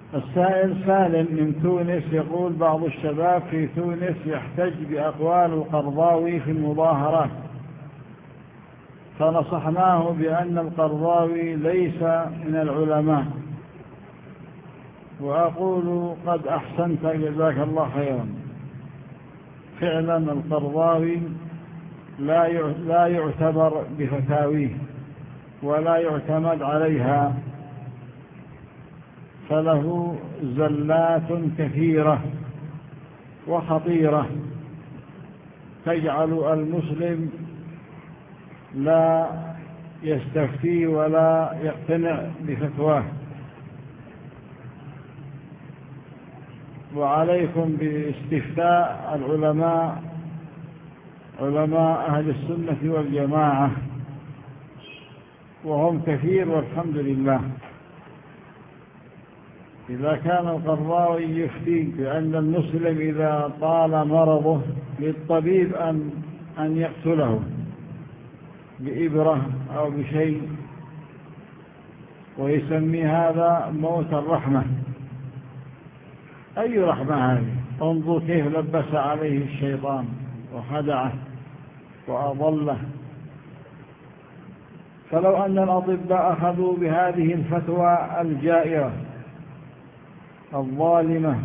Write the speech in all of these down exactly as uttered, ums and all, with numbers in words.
السائل سالم من تونس يقول: بعض الشباب في تونس يحتج بأقوال القرضاوي في المظاهرات، فنصحناه بأن القرضاوي ليس من العلماء، وأقول: قد أحسنت جزاك الله خيرا. فعلا القرضاوي لا يعتبر بفتاويه ولا يعتمد عليها، فله زلات كثيرة وخطيرة تجعل المسلم لا يستفتي ولا يقتنع بفتواه. وعليكم باستفتاء العلماء، علماء أهل السنة والجماعة، وهم كثير والحمد لله. إذا كان القرضاوي يفتي بأن المسلم إذا طال مرضه للطبيب أن أن يقتله بإبرة أو بشيء، ويسمي هذا موت الرحمة، أي رحمة هذه؟ انظر كيف لبس عليه الشيطان وخدعه وأضله. فلو أن الأطباء أخذوا بهذه الفتوى الجائرة الظالمة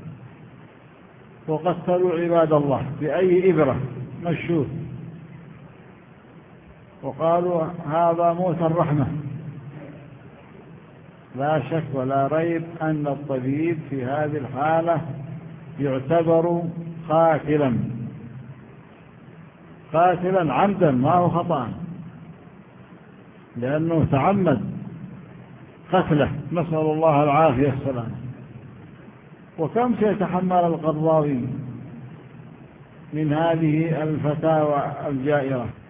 وقتلوا عباد الله بأي إبرة مشوه وقالوا هذا موت الرحمة، لا شك ولا ريب أن الطبيب في هذه الحالة يعتبر قاتلا قاتلا عمدا، ما هو خطأ، لأنه تعمد قتله، نسأل الله العافية السلام. وكم سيتحمل القرضاوي من هذه الفتاوى الجائرة؟